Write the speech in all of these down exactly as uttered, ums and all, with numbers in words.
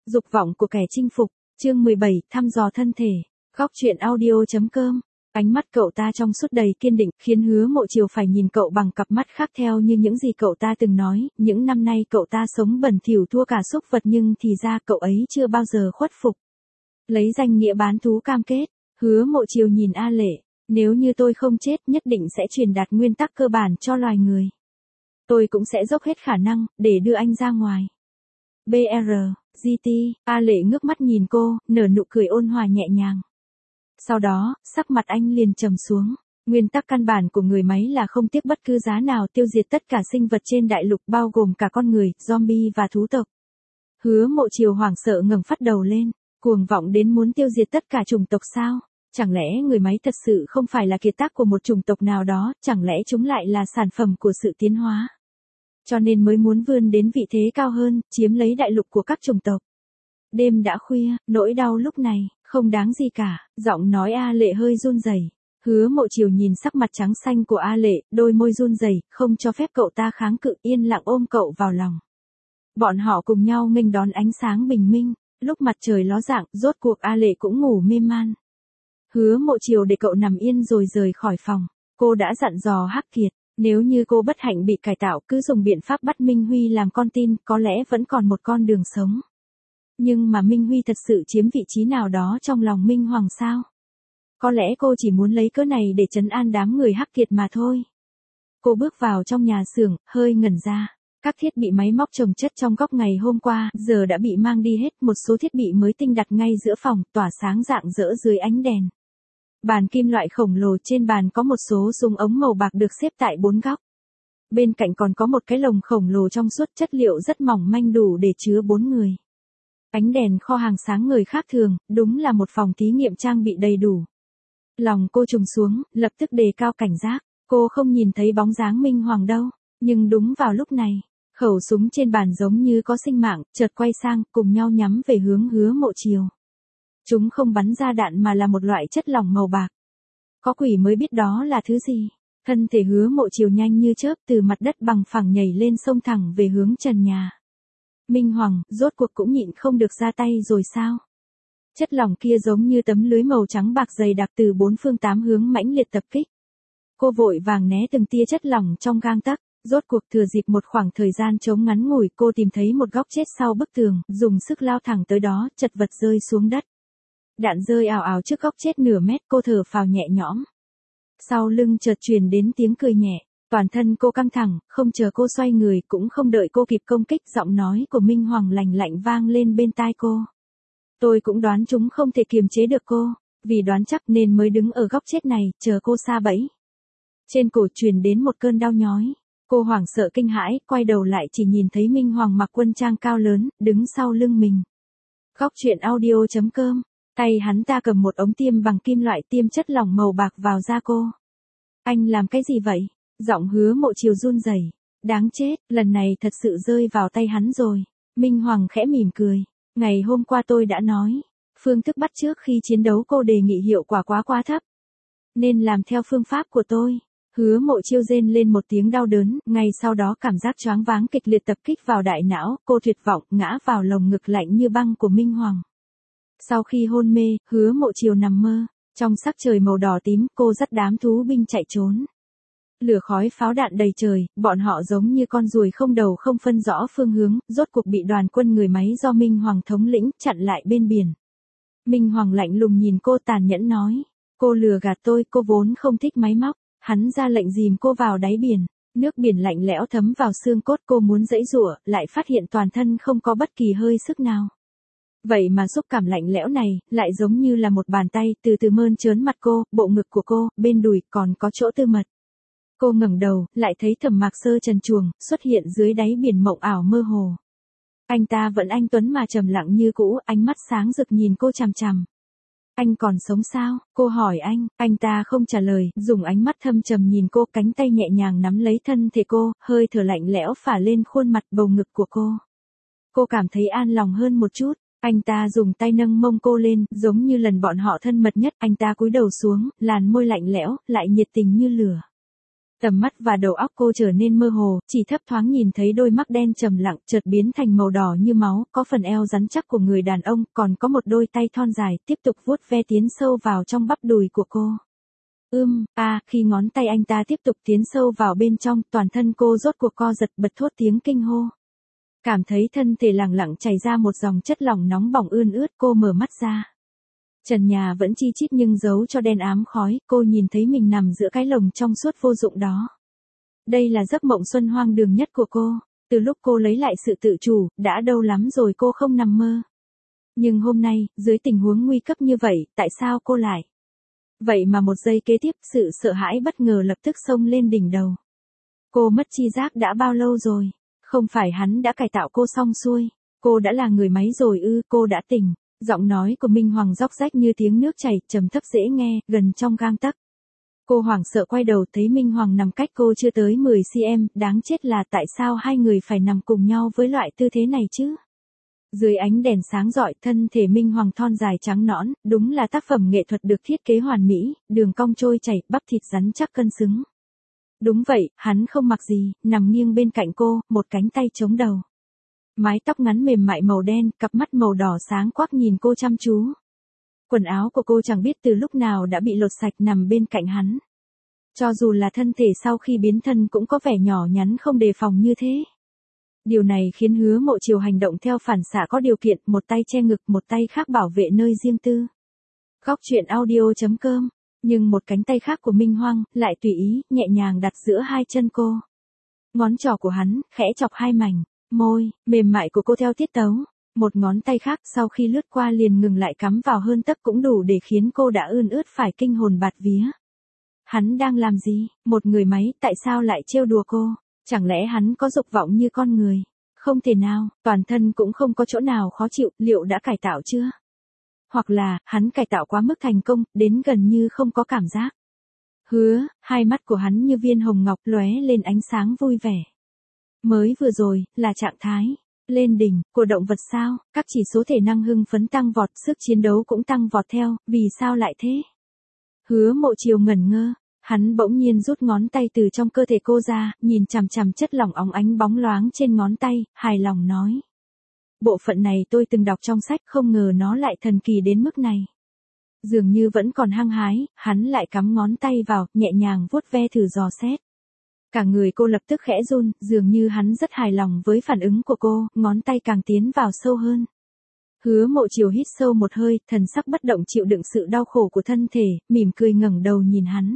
Dục vọng của kẻ chinh phục, chương mười bảy, thăm dò thân thể. Góc truyện audio.com. Ánh mắt cậu ta trong suốt đầy kiên định, khiến Hứa Mộ Chiều phải nhìn cậu bằng cặp mắt khác theo như những gì cậu ta từng nói, những năm nay cậu ta sống bẩn thỉu thua cả súc vật nhưng thì ra cậu ấy chưa bao giờ khuất phục. Lấy danh nghĩa bán thú cam kết, Hứa Mộ Chiều nhìn A Lệ, nếu như tôi không chết nhất định sẽ truyền đạt nguyên tắc cơ bản cho loài người. Tôi cũng sẽ dốc hết khả năng, để đưa anh ra ngoài. bê rờ, giê tê, A Lệ ngước mắt nhìn cô, nở nụ cười ôn hòa nhẹ nhàng. Sau đó, sắc mặt anh liền trầm xuống. Nguyên tắc căn bản của người máy là không tiếc bất cứ giá nào tiêu diệt tất cả sinh vật trên đại lục bao gồm cả con người, zombie và thú tộc. Hứa Mộ Chiều hoảng sợ ngẩng phát đầu lên, cuồng vọng đến muốn tiêu diệt tất cả chủng tộc sao? Chẳng lẽ người máy thật sự không phải là kiệt tác của một chủng tộc nào đó, chẳng lẽ chúng lại là sản phẩm của sự tiến hóa? Cho nên mới muốn vươn đến vị thế cao hơn, chiếm lấy đại lục của các chủng tộc. Đêm đã khuya, nỗi đau lúc này, không đáng gì cả, giọng nói A Lệ hơi run rẩy. Hứa Mộ Chiều nhìn sắc mặt trắng xanh của A Lệ, đôi môi run rẩy, không cho phép cậu ta kháng cự, yên lặng ôm cậu vào lòng. Bọn họ cùng nhau nghênh đón ánh sáng bình minh, lúc mặt trời ló dạng, rốt cuộc A Lệ cũng ngủ mê man. Hứa Mộ Chiều để cậu nằm yên rồi rời khỏi phòng, cô đã dặn dò Hắc Kiệt, nếu như cô bất hạnh bị cải tạo cứ dùng biện pháp bắt Minh Huy làm con tin, có lẽ vẫn còn một con đường sống. Nhưng mà Minh Huy thật sự chiếm vị trí nào đó trong lòng Minh Hoàng sao? Có lẽ cô chỉ muốn lấy cớ này để trấn an đám người Hắc Kiệt mà thôi. Cô bước vào trong nhà xưởng, hơi ngẩn ra. Các thiết bị máy móc chồng chất trong góc ngày hôm qua, giờ đã bị mang đi hết, một số thiết bị mới tinh đặt ngay giữa phòng, tỏa sáng rạng rỡ dưới ánh đèn. Bàn kim loại khổng lồ trên bàn có một số súng ống màu bạc được xếp tại bốn góc. Bên cạnh còn có một cái lồng khổng lồ trong suốt, chất liệu rất mỏng manh đủ để chứa bốn người. Ánh đèn kho hàng sáng người khác thường, đúng là một phòng thí nghiệm trang bị đầy đủ. Lòng cô trùng xuống, lập tức đề cao cảnh giác, cô không nhìn thấy bóng dáng Minh Hoàng đâu, nhưng đúng vào lúc này, khẩu súng trên bàn giống như có sinh mạng, chợt quay sang, cùng nhau nhắm về hướng Hứa Mộ Chiều. Chúng không bắn ra đạn mà là một loại chất lỏng màu bạc. Có quỷ mới biết đó là thứ gì. Thân thể Hứa Mộ Chiều nhanh như chớp từ mặt đất bằng phẳng nhảy lên xông thẳng về hướng trần nhà. Minh Hoàng, rốt cuộc cũng nhịn không được ra tay rồi sao? Chất lỏng kia giống như tấm lưới màu trắng bạc dày đặc từ bốn phương tám hướng mãnh liệt tập kích. Cô vội vàng né từng tia chất lỏng trong gang tấc, rốt cuộc thừa dịp một khoảng thời gian trống ngắn ngủi, cô tìm thấy một góc chết sau bức tường, dùng sức lao thẳng tới đó, chật vật rơi xuống đất. Đạn rơi ào ào trước góc chết nửa mét, cô thở phào nhẹ nhõm. Sau lưng chợt truyền đến tiếng cười nhẹ, toàn thân cô căng thẳng, không chờ cô xoay người, cũng không đợi cô kịp công kích, giọng nói của Minh Hoàng lạnh lạnh vang lên bên tai cô. Tôi cũng đoán chúng không thể kiềm chế được cô, vì đoán chắc nên mới đứng ở góc chết này, chờ cô sa bẫy. Trên cổ truyền đến một cơn đau nhói, cô hoảng sợ kinh hãi, quay đầu lại chỉ nhìn thấy Minh Hoàng mặc quân trang cao lớn, đứng sau lưng mình. Góc truyện audio.com. Tay hắn ta cầm một ống tiêm bằng kim loại tiêm chất lỏng màu bạc vào da cô. Anh làm cái gì vậy? Giọng Hứa Mộ Chiều run rẩy. Đáng chết, lần này thật sự rơi vào tay hắn rồi. Minh Hoàng khẽ mỉm cười. Ngày hôm qua tôi đã nói, phương thức bắt chước khi chiến đấu cô đề nghị hiệu quả quá quá thấp. Nên làm theo phương pháp của tôi. Hứa Mộ Chiêu rên lên một tiếng đau đớn, ngay sau đó cảm giác choáng váng kịch liệt tập kích vào đại não, cô tuyệt vọng ngã vào lồng ngực lạnh như băng của Minh Hoàng. Sau khi hôn mê, Hứa Mộ Chiều nằm mơ, trong sắc trời màu đỏ tím, cô dắt đám thú binh chạy trốn. Lửa khói pháo đạn đầy trời, bọn họ giống như con ruồi không đầu không phân rõ phương hướng, rốt cuộc bị đoàn quân người máy do Minh Hoàng thống lĩnh chặn lại bên biển. Minh Hoàng lạnh lùng nhìn cô tàn nhẫn nói, cô lừa gạt tôi, cô vốn không thích máy móc. Hắn ra lệnh dìm cô vào đáy biển, nước biển lạnh lẽo thấm vào xương cốt, cô muốn giãy giụa, lại phát hiện toàn thân không có bất kỳ hơi sức nào. Vậy mà xúc cảm lạnh lẽo này, lại giống như là một bàn tay, từ từ mơn trớn mặt cô, bộ ngực của cô, bên đùi, còn có chỗ tư mật. Cô ngẩng đầu, lại thấy Thẩm Mạc Sơ trần truồng, xuất hiện dưới đáy biển mộng ảo mơ hồ. Anh ta vẫn anh tuấn mà trầm lặng như cũ, ánh mắt sáng rực nhìn cô chằm chằm. Anh còn sống sao? Cô hỏi anh, anh ta không trả lời, dùng ánh mắt thâm trầm nhìn cô, cánh tay nhẹ nhàng nắm lấy thân thể cô, hơi thở lạnh lẽo phả lên khuôn mặt bầu ngực của cô. Cô cảm thấy an lòng hơn một chút, anh ta dùng tay nâng mông cô lên, giống như lần bọn họ thân mật nhất, anh ta cúi đầu xuống, làn môi lạnh lẽo, lại nhiệt tình như lửa. Tầm mắt và đầu óc cô trở nên mơ hồ, chỉ thấp thoáng nhìn thấy đôi mắt đen trầm lặng chợt biến thành màu đỏ như máu, có phần eo rắn chắc của người đàn ông, còn có một đôi tay thon dài, tiếp tục vuốt ve tiến sâu vào trong bắp đùi của cô. Ưm, a, à, khi ngón tay anh ta tiếp tục tiến sâu vào bên trong, toàn thân cô rốt cuộc co giật bật thốt tiếng kinh hô. Cảm thấy thân thể lẳng lặng chảy ra một dòng chất lỏng nóng bỏng ươn ướt, cô mở mắt ra. Trần nhà vẫn chi chít nhưng giấu cho đen ám khói, cô nhìn thấy mình nằm giữa cái lồng trong suốt vô dụng đó. Đây là giấc mộng xuân hoang đường nhất của cô, từ lúc cô lấy lại sự tự chủ, đã lâu lắm rồi cô không nằm mơ. Nhưng hôm nay, dưới tình huống nguy cấp như vậy, tại sao cô lại? Vậy mà một giây kế tiếp, sự sợ hãi bất ngờ lập tức xông lên đỉnh đầu. Cô mất tri giác đã bao lâu rồi? Không phải hắn đã cải tạo cô xong xuôi, cô đã là người máy rồi ư, cô đã tỉnh. Giọng nói của Minh Hoàng róc rách như tiếng nước chảy, trầm thấp dễ nghe, gần trong gang tấc. Cô hoảng sợ quay đầu thấy Minh Hoàng nằm cách cô chưa tới mười xăng-ti-mét, đáng chết là tại sao hai người phải nằm cùng nhau với loại tư thế này chứ? Dưới ánh đèn sáng rọi, thân thể Minh Hoàng thon dài trắng nõn, đúng là tác phẩm nghệ thuật được thiết kế hoàn mỹ, đường cong trôi chảy, bắp thịt rắn chắc cân xứng. Đúng vậy, hắn không mặc gì, nằm nghiêng bên cạnh cô, một cánh tay chống đầu. Mái tóc ngắn mềm mại màu đen, cặp mắt màu đỏ sáng quắc nhìn cô chăm chú. Quần áo của cô chẳng biết từ lúc nào đã bị lột sạch nằm bên cạnh hắn. Cho dù là thân thể sau khi biến thân cũng có vẻ nhỏ nhắn không đề phòng như thế. Điều này khiến Hứa Mộ Chiều hành động theo phản xạ có điều kiện, một tay che ngực, một tay khác bảo vệ nơi riêng tư. Góc truyện audio chấm com. Nhưng một cánh tay khác của Minh Hoàng lại tùy ý, nhẹ nhàng đặt giữa hai chân cô. Ngón trỏ của hắn khẽ chọc hai mảnh môi mềm mại của cô theo tiết tấu. Một ngón tay khác sau khi lướt qua liền ngừng lại cắm vào hơn tấc cũng đủ để khiến cô đã ươn ướt phải kinh hồn bạt vía. Hắn đang làm gì? Một người máy, tại sao lại trêu đùa cô? Chẳng lẽ hắn có dục vọng như con người? Không thể nào, toàn thân cũng không có chỗ nào khó chịu, liệu đã cải tạo chưa? Hoặc là, hắn cải tạo quá mức thành công, đến gần như không có cảm giác. Hứa, hai mắt của hắn như viên hồng ngọc lóe lên ánh sáng vui vẻ. Mới vừa rồi, là trạng thái lên đỉnh của động vật sao? Các chỉ số thể năng hưng phấn tăng vọt, sức chiến đấu cũng tăng vọt theo, vì sao lại thế? Hứa Mộ Chiều ngẩn ngơ, hắn bỗng nhiên rút ngón tay từ trong cơ thể cô ra, nhìn chằm chằm chất lỏng óng ánh bóng loáng trên ngón tay, hài lòng nói. Bộ phận này tôi từng đọc trong sách, không ngờ nó lại thần kỳ đến mức này. Dường như vẫn còn hăng hái, hắn lại cắm ngón tay vào, nhẹ nhàng vuốt ve thử dò xét. Cả người cô lập tức khẽ run, dường như hắn rất hài lòng với phản ứng của cô, ngón tay càng tiến vào sâu hơn. Hứa Mộ Chiều hít sâu một hơi, thần sắc bất động chịu đựng sự đau khổ của thân thể, mỉm cười ngẩng đầu nhìn hắn.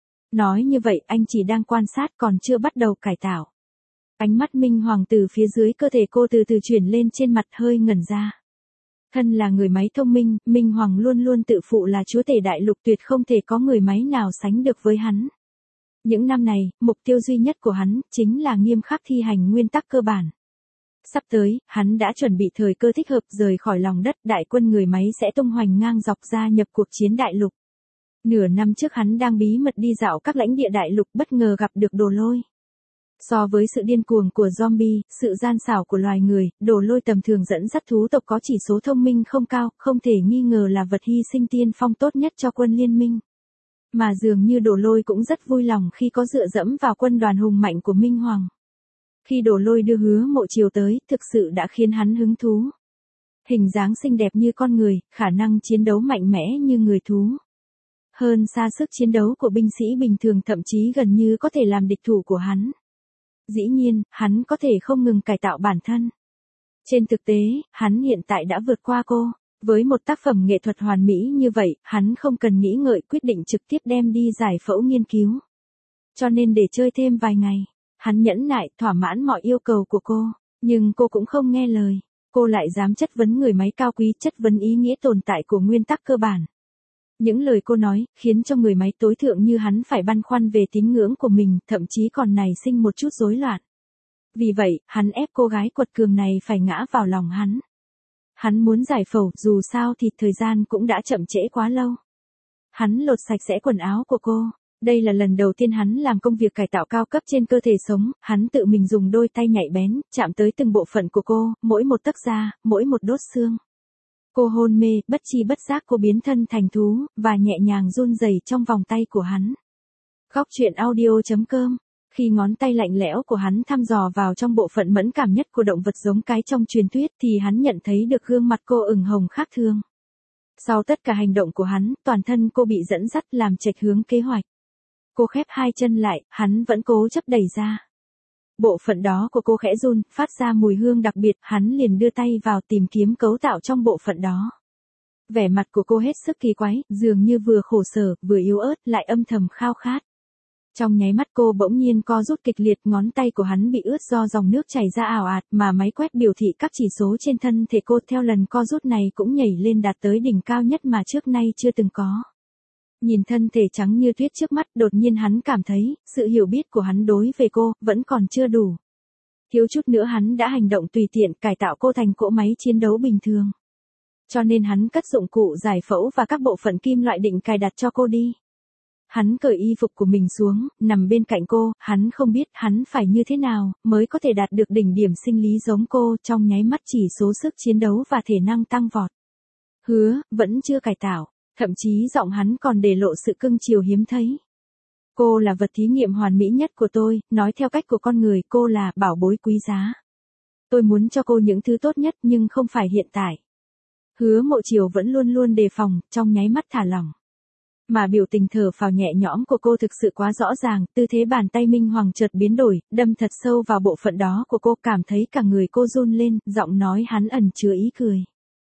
Nói như vậy, anh chỉ đang quan sát còn chưa bắt đầu cải tạo. Ánh mắt Minh Hoàng từ phía dưới cơ thể cô từ từ chuyển lên trên mặt hơi ngẩn ra. Thân là người máy thông minh, Minh Hoàng luôn luôn tự phụ là chúa tể đại lục, tuyệt không thể có người máy nào sánh được với hắn. Những năm này, mục tiêu duy nhất của hắn, chính là nghiêm khắc thi hành nguyên tắc cơ bản. Sắp tới, hắn đã chuẩn bị thời cơ thích hợp rời khỏi lòng đất, đại quân người máy sẽ tung hoành ngang dọc gia nhập cuộc chiến đại lục. Nửa năm trước hắn đang bí mật đi dạo các lãnh địa đại lục, bất ngờ gặp được Đồ Lôi. So với sự điên cuồng của zombie, sự gian xảo của loài người, Đồ Lôi tầm thường dẫn dắt thú tộc có chỉ số thông minh không cao, không thể nghi ngờ là vật hy sinh tiên phong tốt nhất cho quân liên minh. Mà dường như Đồ Lôi cũng rất vui lòng khi có dựa dẫm vào quân đoàn hùng mạnh của Minh Hoàng. Khi Đồ Lôi đưa Hứa Mộ Chiều tới, thực sự đã khiến hắn hứng thú. Hình dáng xinh đẹp như con người, khả năng chiến đấu mạnh mẽ như người thú. Hơn xa sức chiến đấu của binh sĩ bình thường, thậm chí gần như có thể làm địch thủ của hắn. Dĩ nhiên, hắn có thể không ngừng cải tạo bản thân. Trên thực tế, hắn hiện tại đã vượt qua cô. Với một tác phẩm nghệ thuật hoàn mỹ như vậy, hắn không cần nghĩ ngợi quyết định trực tiếp đem đi giải phẫu nghiên cứu. Cho nên để chơi thêm vài ngày, hắn nhẫn nại thỏa mãn mọi yêu cầu của cô. Nhưng cô cũng không nghe lời. Cô lại dám chất vấn người máy cao quý, chất vấn ý nghĩa tồn tại của nguyên tắc cơ bản. Những lời cô nói, khiến cho người máy tối thượng như hắn phải băn khoăn về tín ngưỡng của mình, thậm chí còn nảy sinh một chút rối loạn. Vì vậy, hắn ép cô gái quật cường này phải ngã vào lòng hắn. Hắn muốn giải phẫu, dù sao thì thời gian cũng đã chậm trễ quá lâu. Hắn lột sạch sẽ quần áo của cô. Đây là lần đầu tiên hắn làm công việc cải tạo cao cấp trên cơ thể sống, hắn tự mình dùng đôi tay nhạy bén, chạm tới từng bộ phận của cô, mỗi một tấc da, mỗi một đốt xương. Cô hôn mê, bất chi bất giác cô biến thân thành thú, và nhẹ nhàng run rẩy trong vòng tay của hắn. Góc truyện audio.com. Khi ngón tay lạnh lẽo của hắn thăm dò vào trong bộ phận mẫn cảm nhất của động vật giống cái trong truyền thuyết thì hắn nhận thấy được gương mặt cô ửng hồng khác thường. Sau tất cả hành động của hắn, toàn thân cô bị dẫn dắt làm chệch hướng kế hoạch. Cô khép hai chân lại, hắn vẫn cố chấp đẩy ra. Bộ phận đó của cô khẽ run, phát ra mùi hương đặc biệt, hắn liền đưa tay vào tìm kiếm cấu tạo trong bộ phận đó. Vẻ mặt của cô hết sức kỳ quái, dường như vừa khổ sở, vừa yếu ớt, lại âm thầm khao khát. Trong nháy mắt cô bỗng nhiên co rút kịch liệt, ngón tay của hắn bị ướt do dòng nước chảy ra ào ạt, mà máy quét biểu thị các chỉ số trên thân thể cô theo lần co rút này cũng nhảy lên đạt tới đỉnh cao nhất mà trước nay chưa từng có. Nhìn thân thể trắng như tuyết trước mắt, đột nhiên hắn cảm thấy, sự hiểu biết của hắn đối về cô, vẫn còn chưa đủ. Thiếu chút nữa hắn đã hành động tùy tiện, cải tạo cô thành cỗ máy chiến đấu bình thường. Cho nên hắn cất dụng cụ giải phẫu và các bộ phận kim loại định cài đặt cho cô đi. Hắn cởi y phục của mình xuống, nằm bên cạnh cô, hắn không biết hắn phải như thế nào, mới có thể đạt được đỉnh điểm sinh lý giống cô, trong nháy mắt chỉ số sức chiến đấu và thể năng tăng vọt. Hứa, vẫn chưa cải tạo, thậm chí giọng hắn còn để lộ sự cưng chiều hiếm thấy. Cô là vật thí nghiệm hoàn mỹ nhất của tôi, nói theo cách của con người, cô là bảo bối quý giá. Tôi muốn cho cô những thứ tốt nhất nhưng không phải hiện tại. Hứa Mộ Chiều vẫn luôn luôn đề phòng, trong nháy mắt thả lỏng. Mà biểu tình thở phào nhẹ nhõm của cô thực sự quá rõ ràng, tư thế bàn tay minh hoàng chợt biến đổi, đâm thật sâu vào bộ phận đó của cô, cảm thấy cả người cô run lên, giọng nói hắn ẩn chứa ý cười.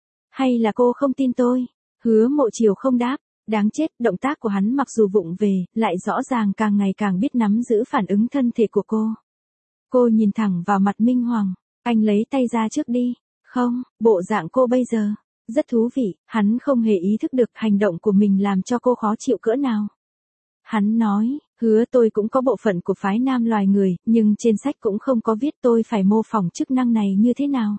Hay là cô không tin tôi? Hứa Mộ Chiều không đáp, đáng chết, động tác của hắn mặc dù vụng về, lại rõ ràng càng ngày càng biết nắm giữ phản ứng thân thể của cô. Cô nhìn thẳng vào mặt minh hoàng, anh lấy tay ra trước đi, không, bộ dạng cô bây giờ. Rất thú vị, hắn không hề ý thức được hành động của mình làm cho cô khó chịu cỡ nào. Hắn nói, hứa tôi cũng có bộ phận của phái nam loài người, nhưng trên sách cũng không có viết tôi phải mô phỏng chức năng này như thế nào.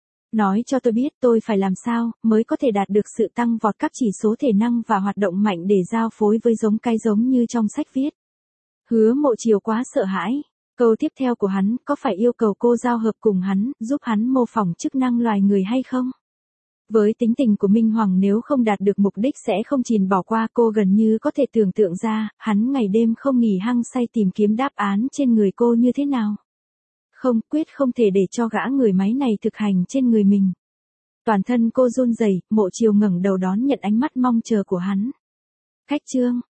Nói cho tôi biết tôi phải làm sao, mới có thể đạt được sự tăng vọt các chỉ số thể năng và hoạt động mạnh để giao phối với giống cái giống như trong sách viết. Hứa Mộ Chiều quá sợ hãi. Câu tiếp theo của hắn, có phải yêu cầu cô giao hợp cùng hắn, giúp hắn mô phỏng chức năng loài người hay không? Với tính tình của Minh Hoàng, nếu không đạt được mục đích sẽ không chìn bỏ qua, cô gần như có thể tưởng tượng ra, hắn ngày đêm không nghỉ hăng say tìm kiếm đáp án trên người cô như thế nào. Không, quyết không thể để cho gã người máy này thực hành trên người mình. Toàn thân cô run rẩy, Mộ Chiều ngẩng đầu đón nhận ánh mắt mong chờ của hắn. Khách trương,